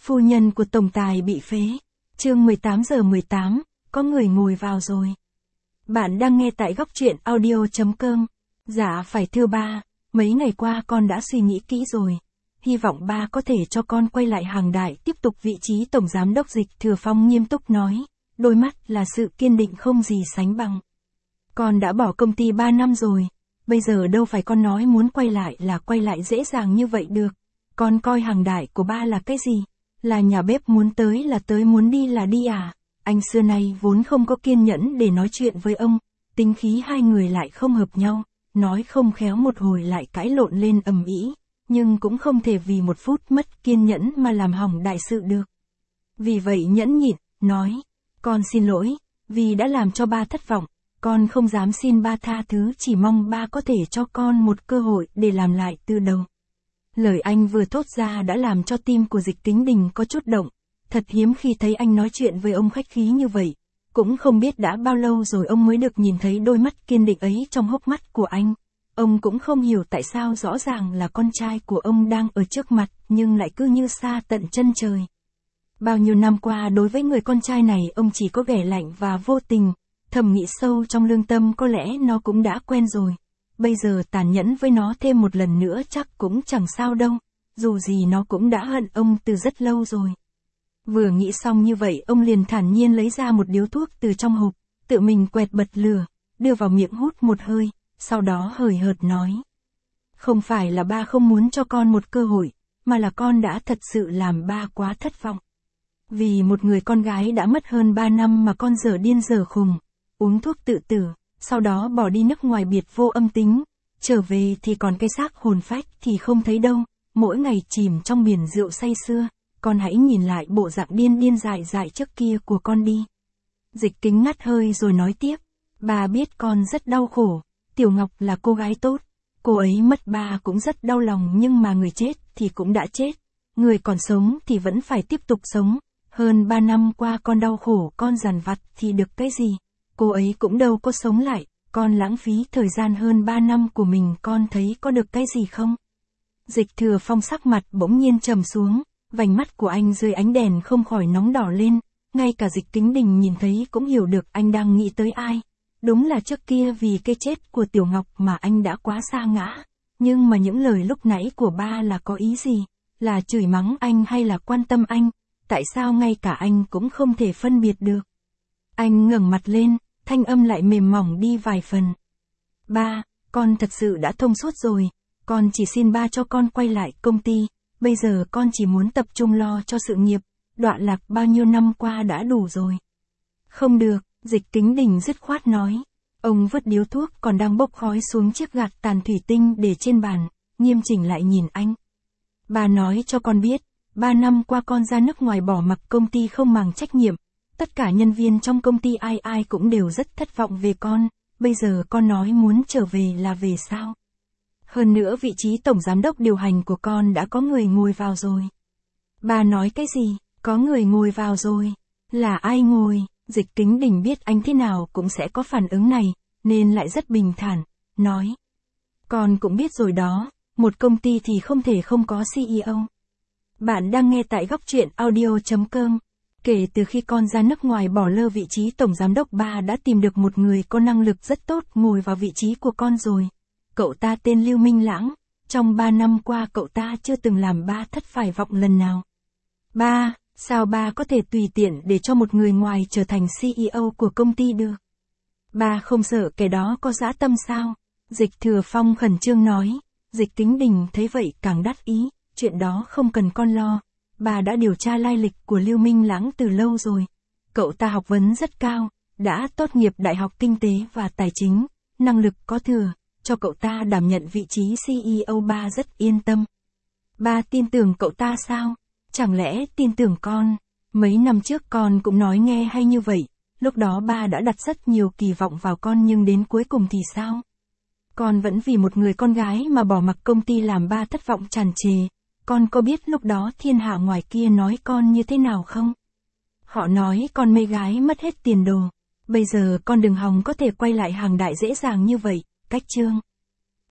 Phu nhân của tổng tài bị phế. Chương 18:18, có người ngồi vào rồi. Bạn đang nghe tại góc truyện audio.com. Dạ phải thưa ba, mấy ngày qua con đã suy nghĩ kỹ rồi. Hy vọng ba có thể cho con quay lại hàng đại tiếp tục vị trí tổng giám đốc. Dịch Thừa Phong nghiêm túc nói, đôi mắt là sự kiên định không gì sánh bằng. Con đã bỏ công ty 3 năm rồi, bây giờ đâu phải con nói muốn quay lại là quay lại dễ dàng như vậy được. Con coi hàng đại của ba là cái gì? Là nhà bếp, muốn tới là tới, muốn đi là đi à? Anh xưa nay vốn không có kiên nhẫn để nói chuyện với ông, tính khí hai người lại không hợp nhau, nói không khéo một hồi lại cãi lộn lên ầm ĩ, nhưng cũng không thể vì một phút mất kiên nhẫn mà làm hỏng đại sự được. Vì vậy nhẫn nhịn, nói, con xin lỗi, vì đã làm cho ba thất vọng, con không dám xin ba tha thứ, chỉ mong ba có thể cho con một cơ hội để làm lại từ đầu. Lời anh vừa thốt ra đã làm cho tim của Dịch Kính Đình có chút động, thật hiếm khi thấy anh nói chuyện với ông khách khí như vậy, cũng không biết đã bao lâu rồi ông mới được nhìn thấy đôi mắt kiên định ấy trong hốc mắt của anh. Ông cũng không hiểu tại sao rõ ràng là con trai của ông đang ở trước mặt nhưng lại cứ như xa tận chân trời. Bao nhiêu năm qua đối với người con trai này ông chỉ có ghẻ lạnh và vô tình, thầm nghĩ sâu trong lương tâm có lẽ nó cũng đã quen rồi. Bây giờ tàn nhẫn với nó thêm một lần nữa chắc cũng chẳng sao đâu, dù gì nó cũng đã hận ông từ rất lâu rồi. Vừa nghĩ xong như vậy ông liền thản nhiên lấy ra một điếu thuốc từ trong hộp, tự mình quẹt bật lửa, đưa vào miệng hút một hơi, sau đó hời hợt nói. Không phải là ba không muốn cho con một cơ hội, mà là con đã thật sự làm ba quá thất vọng. Vì một người con gái đã mất hơn 3 năm mà con dở điên dở khùng, uống thuốc tự tử, sau đó bỏ đi nước ngoài biệt vô âm tính, trở về thì còn cái xác hồn phách thì không thấy đâu, mỗi ngày chìm trong biển rượu say sưa, con hãy nhìn lại bộ dạng điên điên dại dại trước kia của con đi. Dịch Kính ngắt hơi rồi nói tiếp, ba biết con rất đau khổ, Tiểu Ngọc là cô gái tốt, cô ấy mất ba cũng rất đau lòng, nhưng mà người chết thì cũng đã chết, người còn sống thì vẫn phải tiếp tục sống, hơn 3 năm qua con đau khổ, con dằn vặt thì được cái gì, cô ấy cũng đâu có sống lại, con lãng phí thời gian hơn 3 năm của mình, con thấy có được cái gì không? Dịch Thừa Phong sắc mặt bỗng nhiên trầm xuống, vành mắt của anh dưới ánh đèn không khỏi nóng đỏ lên, ngay cả Dịch Kính Đình nhìn thấy cũng hiểu được anh đang nghĩ tới ai. Đúng là trước kia vì cái chết của Tiểu Ngọc mà anh đã quá sa ngã, nhưng mà những lời lúc nãy của ba là có ý gì? Là chửi mắng anh hay là quan tâm anh? Tại sao ngay cả anh cũng không thể phân biệt được? Anh ngẩng mặt lên, thanh âm lại mềm mỏng đi vài phần. Ba, con thật sự đã thông suốt rồi, con chỉ xin ba cho con quay lại công ty, bây giờ con chỉ muốn tập trung lo cho sự nghiệp, đoạn lạc bao nhiêu năm qua đã đủ rồi. Không được, Dịch Kính Đình dứt khoát nói. Ông vứt điếu thuốc còn đang bốc khói xuống chiếc gạt tàn thủy tinh để trên bàn, nghiêm chỉnh lại nhìn anh. Ba nói cho con biết, 3 năm qua con ra nước ngoài bỏ mặc công ty không màng trách nhiệm, tất cả nhân viên trong công ty ai ai cũng đều rất thất vọng về con, bây giờ con nói muốn trở về là về sao? Hơn nữa vị trí tổng giám đốc điều hành của con đã có người ngồi vào rồi. Ba nói cái gì? Có người ngồi vào rồi? Là ai ngồi? Dịch Kính Đình biết anh thế nào cũng sẽ có phản ứng này, nên lại rất bình thản, nói. Con cũng biết rồi đó, một công ty thì không thể không có CEO. Bạn đang nghe tại góc truyện audio.com. Kể từ khi con ra nước ngoài bỏ lơ vị trí tổng giám đốc, ba đã tìm được một người có năng lực rất tốt ngồi vào vị trí của con rồi. Cậu ta tên Lưu Minh Lãng, trong 3 năm qua cậu ta chưa từng làm ba thất phải vọng lần nào. Ba, sao ba có thể tùy tiện để cho một người ngoài trở thành CEO của công ty được? Ba không sợ kẻ đó có dã tâm sao? Dịch Thừa Phong khẩn trương nói. Dịch Kính Đình thấy vậy càng đắc ý, chuyện đó không cần con lo. Bà đã điều tra lai lịch của Lưu Minh Lãng từ lâu rồi. Cậu ta học vấn rất cao, đã tốt nghiệp Đại học Kinh tế và Tài chính, năng lực có thừa, cho cậu ta đảm nhận vị trí CEO ba rất yên tâm. Ba tin tưởng cậu ta sao? Chẳng lẽ tin tưởng con? Mấy năm trước con cũng nói nghe hay như vậy, lúc đó ba đã đặt rất nhiều kỳ vọng vào con, nhưng đến cuối cùng thì sao? Con vẫn vì một người con gái mà bỏ mặc công ty làm ba thất vọng tràn trề. Con có biết lúc đó thiên hạ ngoài kia nói con như thế nào không? Họ nói con mê gái mất hết tiền đồ. Bây giờ con đừng hòng có thể quay lại hàng đại dễ dàng như vậy, cách chương.